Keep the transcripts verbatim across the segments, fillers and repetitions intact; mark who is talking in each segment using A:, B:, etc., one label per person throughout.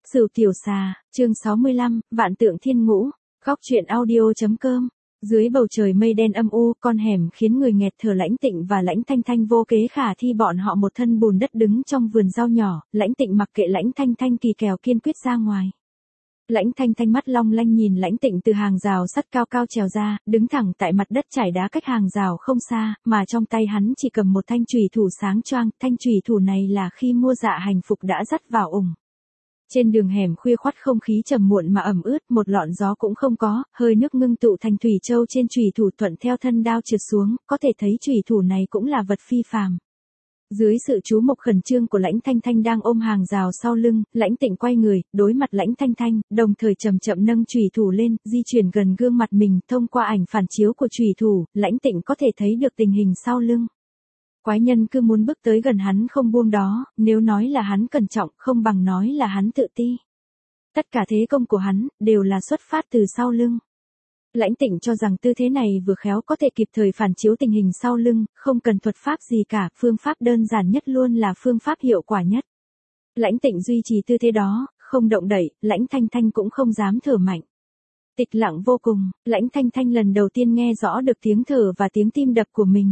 A: Sửu tiểu xà, chương sáu mươi lăm, Vạn tượng thiên ngũ, góc truyện audio.com. Dưới bầu trời mây đen âm u, con hẻm khiến người nghẹt thở. Lãnh Tịnh và Lãnh Thanh Thanh vô kế khả thi, bọn họ một thân bùn đất đứng trong vườn rau nhỏ. Lãnh Tịnh mặc kệ Lãnh Thanh Thanh kỳ kèo kiên quyết ra ngoài. Lãnh Thanh Thanh mắt long lanh nhìn Lãnh Tịnh từ hàng rào sắt cao cao trèo ra, đứng thẳng tại mặt đất trải đá cách hàng rào không xa, mà trong tay hắn chỉ cầm một thanh chùy thủ sáng choang. Thanh chùy thủ này là khi mua Dạ Hành phục đã dắt vào ủng. Trên đường hẻm khuya khoắt không khí trầm muộn mà ẩm ướt, một lọn gió cũng không có, hơi nước ngưng tụ thành thủy châu trên chùy thủ thuận theo thân đao trượt xuống, có thể thấy chùy thủ này cũng là vật phi phàm. Dưới sự chú mục khẩn trương của Lãnh Thanh Thanh đang ôm hàng rào sau lưng, Lãnh Tịnh quay người, đối mặt Lãnh Thanh Thanh, đồng thời chậm chậm nâng chùy thủ lên, di chuyển gần gương mặt mình. Thông qua ảnh phản chiếu của chùy thủ, Lãnh Tịnh có thể thấy được tình hình sau lưng. Quái nhân cứ muốn bước tới gần hắn không buông đó, nếu nói là hắn cẩn trọng, không bằng nói là hắn tự ti. Tất cả thế công của hắn, đều là xuất phát từ sau lưng. Lãnh Tịnh cho rằng tư thế này vừa khéo có thể kịp thời phản chiếu tình hình sau lưng, không cần thuật pháp gì cả, phương pháp đơn giản nhất luôn là phương pháp hiệu quả nhất. Lãnh Tịnh duy trì tư thế đó, không động đậy, Lãnh Thanh Thanh cũng không dám thở mạnh. Tịch lặng vô cùng, Lãnh Thanh Thanh lần đầu tiên nghe rõ được tiếng thở và tiếng tim đập của mình.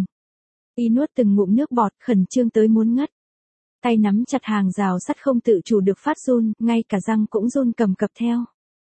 A: Y nuốt từng ngụm nước bọt, khẩn trương tới muốn ngất. Tay nắm chặt hàng rào sắt không tự chủ được phát run, ngay cả răng cũng run cầm cập theo.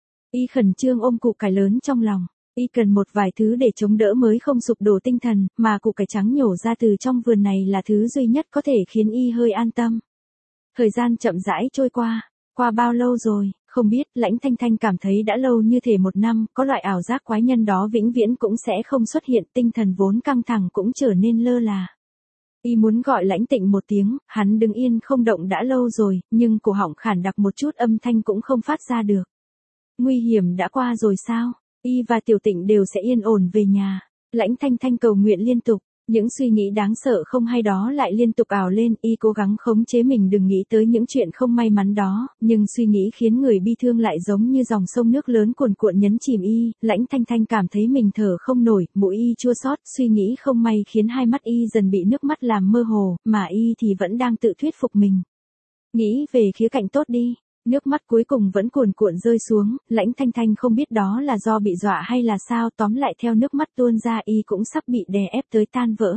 A: Y khẩn trương ôm củ cải lớn trong lòng. Y cần một vài thứ để chống đỡ mới không sụp đổ tinh thần, mà củ cải trắng nhổ ra từ trong vườn này là thứ duy nhất có thể khiến Y hơi an tâm. Thời gian chậm rãi trôi qua. Qua bao lâu rồi, không biết. Lãnh Thanh Thanh cảm thấy đã lâu như thể một năm, có loại ảo giác quái nhân đó vĩnh viễn cũng sẽ không xuất hiện, tinh thần vốn căng thẳng cũng trở nên lơ là. Y muốn gọi Lãnh Tịnh một tiếng, hắn đứng yên không động đã lâu rồi, nhưng cổ họng khản đặc một chút âm thanh cũng không phát ra được. Nguy hiểm đã qua rồi sao? Y và Tiểu Tịnh đều sẽ yên ổn về nhà. Lãnh Thanh Thanh cầu nguyện liên tục. Những suy nghĩ đáng sợ không hay đó lại liên tục ào lên. Y cố gắng khống chế mình đừng nghĩ tới những chuyện không may mắn đó, nhưng suy nghĩ khiến người bi thương lại giống như dòng sông nước lớn cuồn cuộn nhấn chìm Y. Lãnh Thanh Thanh cảm thấy mình thở không nổi, mũi Y chua xót, suy nghĩ không may khiến hai mắt Y dần bị nước mắt làm mơ hồ, mà Y thì vẫn đang tự thuyết phục mình. Nghĩ về khía cạnh tốt đi. Nước mắt cuối cùng vẫn cuồn cuộn rơi xuống, Lãnh Thanh Thanh không biết đó là do bị dọa hay là sao, tóm lại theo nước mắt tuôn ra Y cũng sắp bị đè ép tới tan vỡ.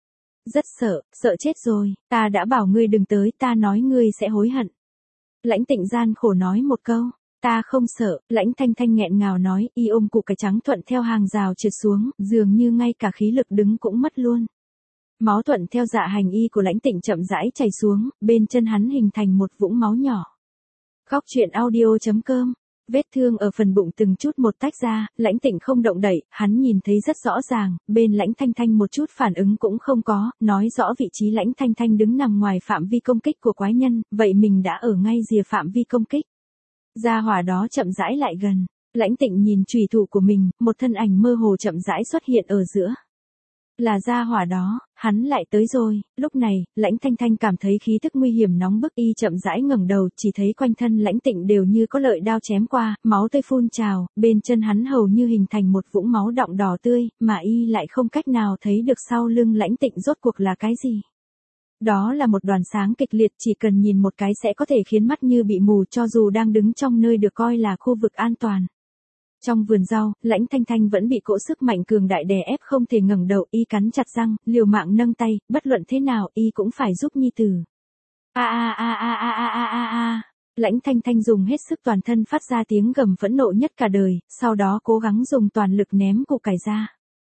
A: Rất sợ, sợ chết rồi, ta đã bảo ngươi đừng tới, ta nói ngươi sẽ hối hận. Lãnh Tịnh gian khổ nói một câu, ta không sợ. Lãnh Thanh Thanh nghẹn ngào nói. Y ôm củ cải trắng thuận theo hàng rào trượt xuống, dường như ngay cả khí lực đứng cũng mất luôn. Máu thuận theo dạ hành y của Lãnh Tịnh chậm rãi chảy xuống, bên chân hắn hình thành một vũng máu nhỏ. Góc truyện audio.com. Vết thương ở phần bụng từng chút một tách ra, Lãnh Tịnh không động đậy, hắn nhìn thấy rất rõ ràng, bên Lãnh Thanh Thanh một chút phản ứng cũng không có, nói rõ vị trí Lãnh Thanh Thanh đứng nằm ngoài phạm vi công kích của quái nhân, vậy mình đã ở ngay rìa phạm vi công kích. Gia hỏa đó chậm rãi lại gần, Lãnh Tịnh nhìn chùy thủ của mình, một thân ảnh mơ hồ chậm rãi xuất hiện ở giữa. Là gia hỏa đó, hắn lại tới rồi. Lúc này, Lãnh Thanh Thanh cảm thấy khí tức nguy hiểm nóng bức. Y chậm rãi ngẩng đầu, chỉ thấy quanh thân Lãnh Tịnh đều như có lợi đao chém qua, máu tươi phun trào, bên chân hắn hầu như hình thành một vũng máu đọng đỏ tươi, mà Y lại không cách nào thấy được sau lưng Lãnh Tịnh rốt cuộc là cái gì. Đó là một đoàn sáng kịch liệt, chỉ cần nhìn một cái sẽ có thể khiến mắt như bị mù, cho dù đang đứng trong nơi được coi là khu vực an toàn. Trong vườn rau, Lãnh Thanh Thanh vẫn bị cỗ sức mạnh cường đại đè ép không thể ngẩng đầu. Y cắn chặt răng, liều mạng nâng tay, bất luận thế nào Y cũng phải giúp nhi tử. A a a a a a a a a. Lãnh Thanh Thanh dùng hết sức toàn thân phát ra tiếng gầm phẫn nộ nhất cả đời, sau đó cố gắng dùng toàn lực ném củ cải ra.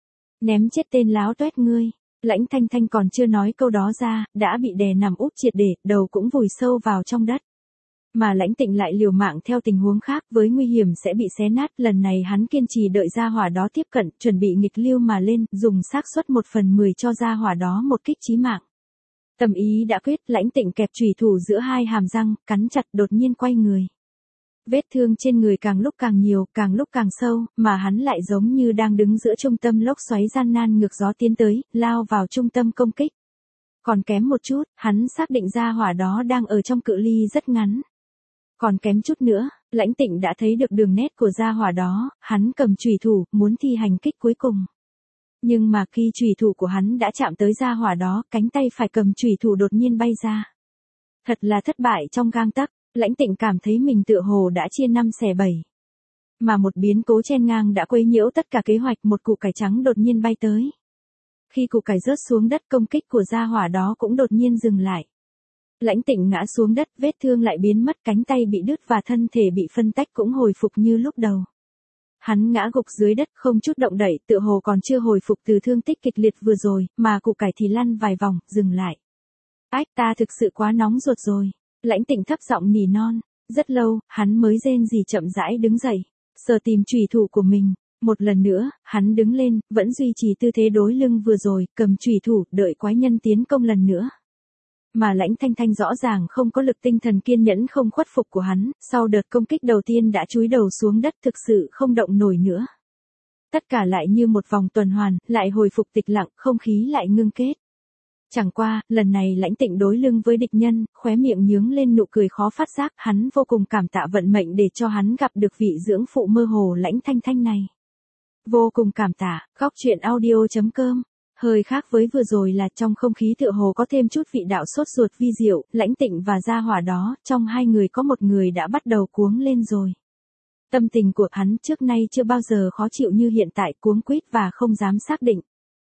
A: Ném chết tên láo toét ngươi. Lãnh Thanh Thanh còn chưa nói câu đó ra, đã bị đè nằm úp triệt để, đầu cũng vùi sâu vào trong đất. Mà Lãnh Tịnh lại liều mạng theo tình huống khác, với nguy hiểm sẽ bị xé nát, lần này hắn kiên trì đợi gia hỏa đó tiếp cận, chuẩn bị nghịch lưu mà lên, dùng xác suất một phần mười cho gia hỏa đó một kích chí mạng. Tâm ý đã quyết, Lãnh Tịnh kẹp chùy thủ giữa hai hàm răng, cắn chặt, đột nhiên quay người. Vết thương trên người càng lúc càng nhiều, càng lúc càng sâu, mà hắn lại giống như đang đứng giữa trung tâm lốc xoáy gian nan ngược gió tiến tới, lao vào trung tâm công kích. Còn kém một chút, hắn xác định gia hỏa đó đang ở trong cự ly rất ngắn. Còn kém chút nữa, Lãnh Tịnh đã thấy được đường nét của gia hỏa đó, hắn cầm chùy thủ, muốn thi hành kích cuối cùng. Nhưng mà khi chùy thủ của hắn đã chạm tới gia hỏa đó, cánh tay phải cầm chùy thủ đột nhiên bay ra. Thật là thất bại trong gang tấc. Lãnh Tịnh cảm thấy mình tựa hồ đã chia năm xẻ bảy. Mà một biến cố chen ngang đã quấy nhiễu tất cả kế hoạch, một củ cải trắng đột nhiên bay tới. Khi củ cải rớt xuống đất, công kích của gia hỏa đó cũng đột nhiên dừng lại. Lãnh Tịnh ngã xuống đất, vết thương lại biến mất, cánh tay bị đứt và thân thể bị phân tách cũng hồi phục như lúc đầu. Hắn ngã gục dưới đất không chút động đậy, tựa hồ còn chưa hồi phục từ thương tích kịch liệt vừa rồi, mà củ cải thì lăn vài vòng, dừng lại. Ách, ta thực sự quá nóng ruột rồi. Lãnh Tịnh thấp giọng nỉ non. Rất lâu, hắn mới rên rỉ chậm rãi đứng dậy, sờ tìm chùy thủ của mình. Một lần nữa, hắn đứng lên, vẫn duy trì tư thế đối lưng vừa rồi, cầm chùy thủ, đợi quái nhân tiến công lần nữa. Mà Lãnh Thanh Thanh rõ ràng không có lực tinh thần kiên nhẫn không khuất phục của hắn, sau đợt công kích đầu tiên đã chúi đầu xuống đất, thực sự không động nổi nữa. Tất cả lại như một vòng tuần hoàn, lại hồi phục tịch lặng, không khí lại ngưng kết. Chẳng qua, lần này Lãnh Tịnh đối lưng với địch nhân, khóe miệng nhướng lên nụ cười khó phát giác, hắn vô cùng cảm tạ vận mệnh để cho hắn gặp được vị dưỡng phụ mơ hồ Lãnh Thanh Thanh này. Vô cùng cảm tạ. Góc truyện audio chấm com. Hơi khác với vừa rồi là trong không khí tựa hồ có thêm chút vị đạo sốt ruột vi diệu, Lãnh Tịnh và gia hỏa đó, trong hai người có một người đã bắt đầu cuống lên rồi. Tâm tình của hắn trước nay chưa bao giờ khó chịu như hiện tại, cuống quýt và không dám xác định.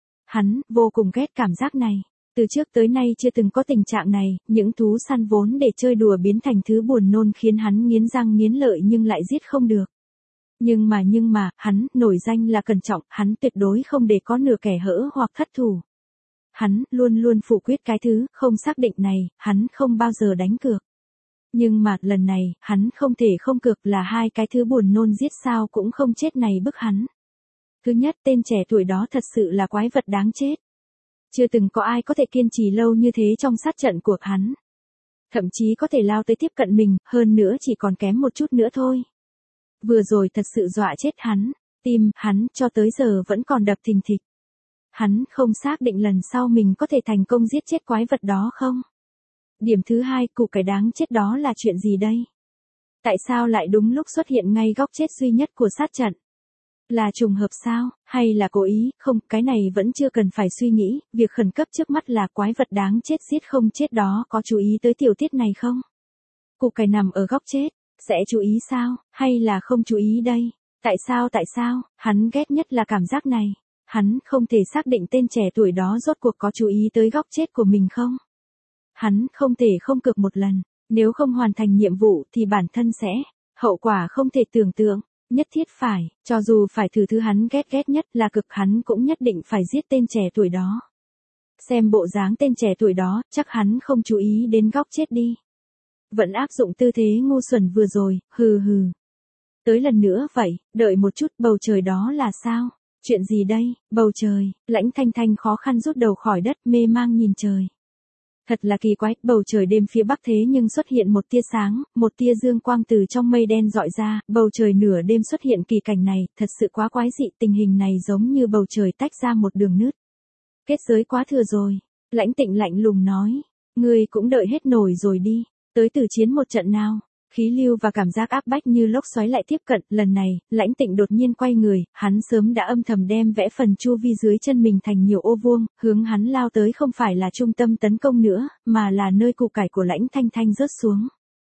A: Hắn vô cùng ghét cảm giác này. Từ trước tới nay chưa từng có tình trạng này, những thú săn vốn để chơi đùa biến thành thứ buồn nôn khiến hắn nghiến răng nghiến lợi nhưng lại giết không được. Nhưng mà nhưng mà, hắn, nổi danh là cẩn trọng, hắn tuyệt đối không để có nửa kẻ hỡ hoặc thất thủ. Hắn, luôn luôn phủ quyết cái thứ, không xác định này, hắn không bao giờ đánh cược. Nhưng mà, lần này, hắn không thể không cược là hai cái thứ buồn nôn giết sao cũng không chết này bức hắn. Thứ nhất, tên trẻ tuổi đó thật sự là quái vật đáng chết. Chưa từng có ai có thể kiên trì lâu như thế trong sát trận của hắn. Thậm chí có thể lao tới tiếp cận mình, hơn nữa chỉ còn kém một chút nữa thôi. Vừa rồi thật sự dọa chết hắn, tim hắn cho tới giờ vẫn còn đập thình thịch. Hắn không xác định lần sau mình có thể thành công giết chết quái vật đó không. Điểm thứ hai, củ cải đáng chết đó là chuyện gì đây? Tại sao lại đúng lúc xuất hiện ngay góc chết duy nhất của sát trận? Là trùng hợp sao, hay là cố ý? Không, cái này vẫn chưa cần phải suy nghĩ, việc khẩn cấp trước mắt là quái vật đáng chết giết không chết đó có chú ý tới tiểu tiết này không? Củ cải nằm ở góc chết, sẽ chú ý sao, hay là không chú ý đây? Tại sao tại sao, hắn ghét nhất là cảm giác này. Hắn không thể xác định tên trẻ tuổi đó rốt cuộc có chú ý tới góc chết của mình không? Hắn không thể không cược một lần, nếu không hoàn thành nhiệm vụ thì bản thân sẽ, hậu quả không thể tưởng tượng. Nhất thiết phải, cho dù phải thử thứ hắn ghét ghét nhất là cực, hắn cũng nhất định phải giết tên trẻ tuổi đó. Xem bộ dáng tên trẻ tuổi đó, chắc hắn không chú ý đến góc chết đi. Vẫn áp dụng tư thế ngu xuẩn vừa rồi, hừ hừ. Tới lần nữa vậy, đợi một chút, bầu trời đó là sao? Chuyện gì đây, bầu trời? Lãnh Thanh Thanh khó khăn rút đầu khỏi đất, mê mang nhìn trời. Thật là kỳ quái, bầu trời đêm phía bắc thế nhưng xuất hiện một tia sáng, một tia dương quang từ trong mây đen dọi ra, bầu trời nửa đêm xuất hiện kỳ cảnh này, thật sự quá quái dị, tình hình này giống như bầu trời tách ra một đường nứt. Kết giới quá thừa rồi. Lãnh Tịnh lạnh lùng nói, ngươi cũng đợi hết nổi rồi đi, tới từ chiến một trận nào. Khí lưu và cảm giác áp bách như lốc xoáy lại tiếp cận, lần này, Lãnh Tịnh đột nhiên quay người, hắn sớm đã âm thầm đem vẽ phần chu vi dưới chân mình thành nhiều ô vuông, hướng hắn lao tới không phải là trung tâm tấn công nữa, mà là nơi củ cải của Lãnh Thanh Thanh rớt xuống.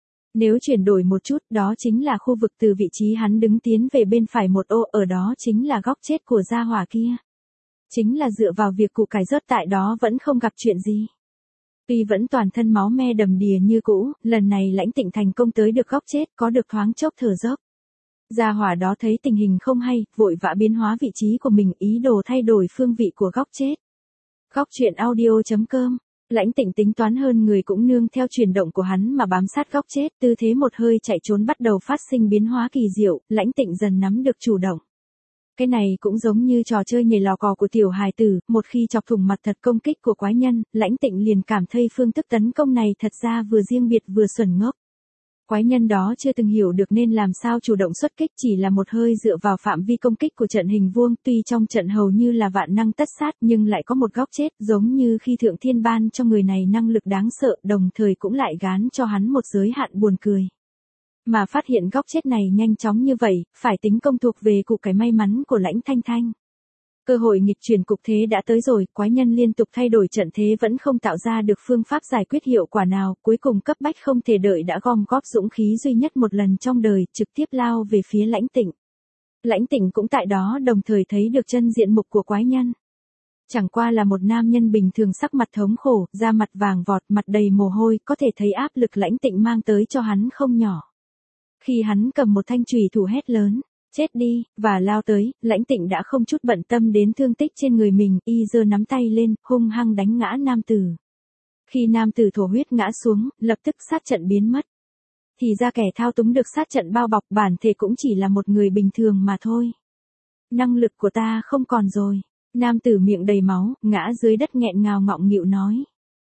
A: Nếu chuyển đổi một chút, đó chính là khu vực từ vị trí hắn đứng tiến về bên phải một ô, ở đó chính là góc chết của gia hỏa kia. Chính là dựa vào việc củ cải rớt tại đó vẫn không gặp chuyện gì. Tuy vẫn toàn thân máu me đầm đìa như cũ, lần này Lãnh Tịnh thành công tới được góc chết, có được thoáng chốc thở dốc. Gia hỏa đó thấy tình hình không hay, vội vã biến hóa vị trí của mình, ý đồ thay đổi phương vị của góc chết. Góc truyện audio chấm com. Lãnh Tịnh tính toán hơn người cũng nương theo chuyển động của hắn mà bám sát góc chết, tư thế một hơi chạy trốn bắt đầu phát sinh biến hóa kỳ diệu, Lãnh Tịnh dần nắm được chủ động. Cái này cũng giống như trò chơi nhảy lò cò của tiểu hài tử, một khi chọc thủng mặt thật công kích của quái nhân, Lãnh Tịnh liền cảm thấy phương thức tấn công này thật ra vừa riêng biệt vừa xuẩn ngốc. Quái nhân đó chưa từng hiểu được nên làm sao chủ động xuất kích, chỉ là một hơi dựa vào phạm vi công kích của trận hình vuông, tuy trong trận hầu như là vạn năng tất sát nhưng lại có một góc chết, giống như khi Thượng Thiên ban cho người này năng lực đáng sợ, đồng thời cũng lại gán cho hắn một giới hạn buồn cười. Mà phát hiện góc chết này nhanh chóng như vậy, phải tính công thuộc về củ cải may mắn của Lãnh Thanh Thanh. Cơ hội nghịch chuyển cục thế đã tới rồi, quái nhân liên tục thay đổi trận thế vẫn không tạo ra được phương pháp giải quyết hiệu quả nào, cuối cùng cấp bách không thể đợi đã gom góp dũng khí duy nhất một lần trong đời, trực tiếp lao về phía Lãnh Tịnh. Lãnh Tịnh cũng tại đó đồng thời thấy được chân diện mục của quái nhân. Chẳng qua là một nam nhân bình thường sắc mặt thống khổ, da mặt vàng vọt, mặt đầy mồ hôi, có thể thấy áp lực Lãnh Tịnh mang tới cho hắn không nhỏ. Khi hắn cầm một thanh chùy thủ hét lớn, chết đi, và lao tới, Lãnh Tịnh đã không chút bận tâm đến thương tích trên người mình, y giơ nắm tay lên, hung hăng đánh ngã nam tử. Khi nam tử thổ huyết ngã xuống, lập tức sát trận biến mất. Thì ra kẻ thao túng được sát trận bao bọc bản thể cũng chỉ là một người bình thường mà thôi. Năng lực của ta không còn rồi. Nam tử miệng đầy máu, ngã dưới đất nghẹn ngào ngọng nghịu nói.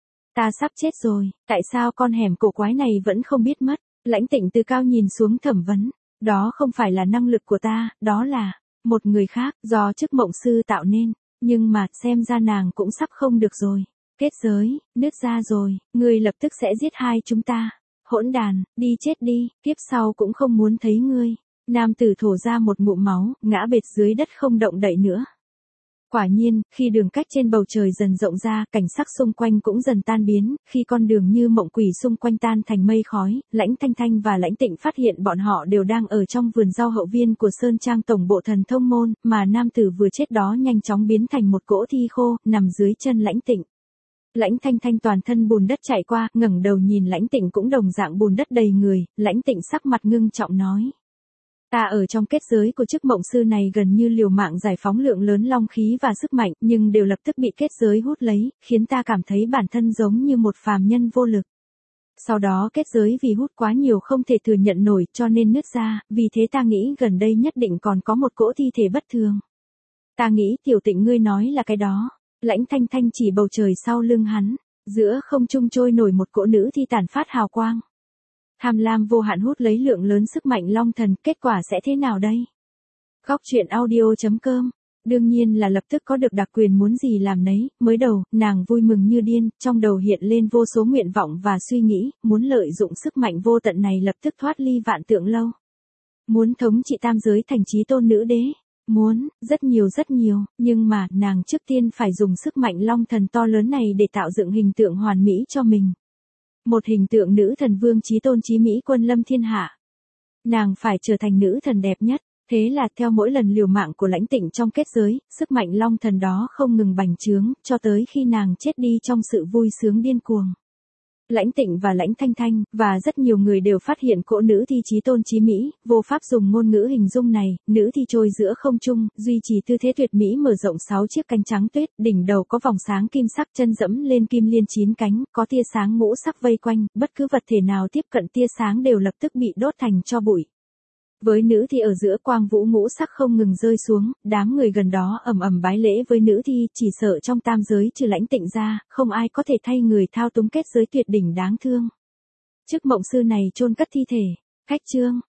A: Ta sắp chết rồi, tại sao con hẻm cổ quái này vẫn không biết mất? Lãnh Tịnh từ cao nhìn xuống thẩm vấn. Đó không phải là năng lực của ta, đó là một người khác, do chức mộng sư tạo nên. Nhưng mà, xem ra nàng cũng sắp không được rồi. Kết giới, nứt ra rồi, ngươi lập tức sẽ giết hai chúng ta. Hỗn đàn, đi chết đi, tiếp sau cũng không muốn thấy ngươi. Nam tử thổ ra một ngụm máu, ngã bệt dưới đất không động đậy nữa. Quả nhiên, khi đường cách trên bầu trời dần rộng ra, cảnh sắc xung quanh cũng dần tan biến, khi con đường như mộng quỷ xung quanh tan thành mây khói, Lãnh Thanh Thanh và Lãnh Tịnh phát hiện bọn họ đều đang ở trong vườn rau hậu viên của Sơn Trang tổng bộ thần thông môn, mà nam tử vừa chết đó nhanh chóng biến thành một cỗ thi khô, nằm dưới chân Lãnh Tịnh. Lãnh Thanh Thanh toàn thân bùn đất chạy qua, ngẩng đầu nhìn Lãnh Tịnh cũng đồng dạng bùn đất đầy người, Lãnh Tịnh sắc mặt ngưng trọng nói. Ta ở trong kết giới của chức mộng sư này gần như liều mạng giải phóng lượng lớn long khí và sức mạnh, nhưng đều lập tức bị kết giới hút lấy, khiến ta cảm thấy bản thân giống như một phàm nhân vô lực. Sau đó kết giới vì hút quá nhiều không thể thừa nhận nổi cho nên nứt ra, vì thế ta nghĩ gần đây nhất định còn có một cỗ thi thể bất thường. Ta nghĩ Tiểu Tịnh ngươi nói là cái đó. Lãnh Thanh Thanh chỉ bầu trời sau lưng hắn, giữa không trung trôi nổi một cỗ nữ thi tản phát hào quang. Tham lam vô hạn hút lấy lượng lớn sức mạnh long thần, kết quả sẽ thế nào đây? Góc truyện audio chấm com. Đương nhiên là lập tức có được đặc quyền muốn gì làm nấy, mới đầu, nàng vui mừng như điên, trong đầu hiện lên vô số nguyện vọng và suy nghĩ, muốn lợi dụng sức mạnh vô tận này lập tức thoát ly vạn tượng lâu. Muốn thống trị tam giới thành chí tôn nữ đế. Muốn, rất nhiều rất nhiều, nhưng mà, nàng trước tiên phải dùng sức mạnh long thần to lớn này để tạo dựng hình tượng hoàn mỹ cho mình. Một hình tượng nữ thần vương chí tôn chí mỹ quân lâm thiên hạ. Nàng phải trở thành nữ thần đẹp nhất, thế là theo mỗi lần liều mạng của Lãnh Tịnh trong kết giới, sức mạnh long thần đó không ngừng bành trướng, cho tới khi nàng chết đi trong sự vui sướng điên cuồng. Lãnh Tịnh và Lãnh Thanh Thanh, và rất nhiều người đều phát hiện cỗ nữ thi chí tôn chí mỹ, vô pháp dùng ngôn ngữ hình dung này, nữ thi trôi giữa không trung, duy trì tư thế tuyệt mỹ mở rộng sáu chiếc cánh trắng tuyết, đỉnh đầu có vòng sáng kim sắc, chân dẫm lên kim liên chín cánh, có tia sáng ngũ sắc vây quanh, bất cứ vật thể nào tiếp cận tia sáng đều lập tức bị đốt thành tro bụi. Với nữ thi ở giữa quang vũ ngũ sắc không ngừng rơi xuống, đám người gần đó ầm ầm bái lễ với nữ thi, chỉ sợ trong tam giới trừ Lãnh Tịnh ra, không ai có thể thay người thao túng kết giới tuyệt đỉnh đáng thương. Chức mộng sư này chôn cất thi thể, khách chương.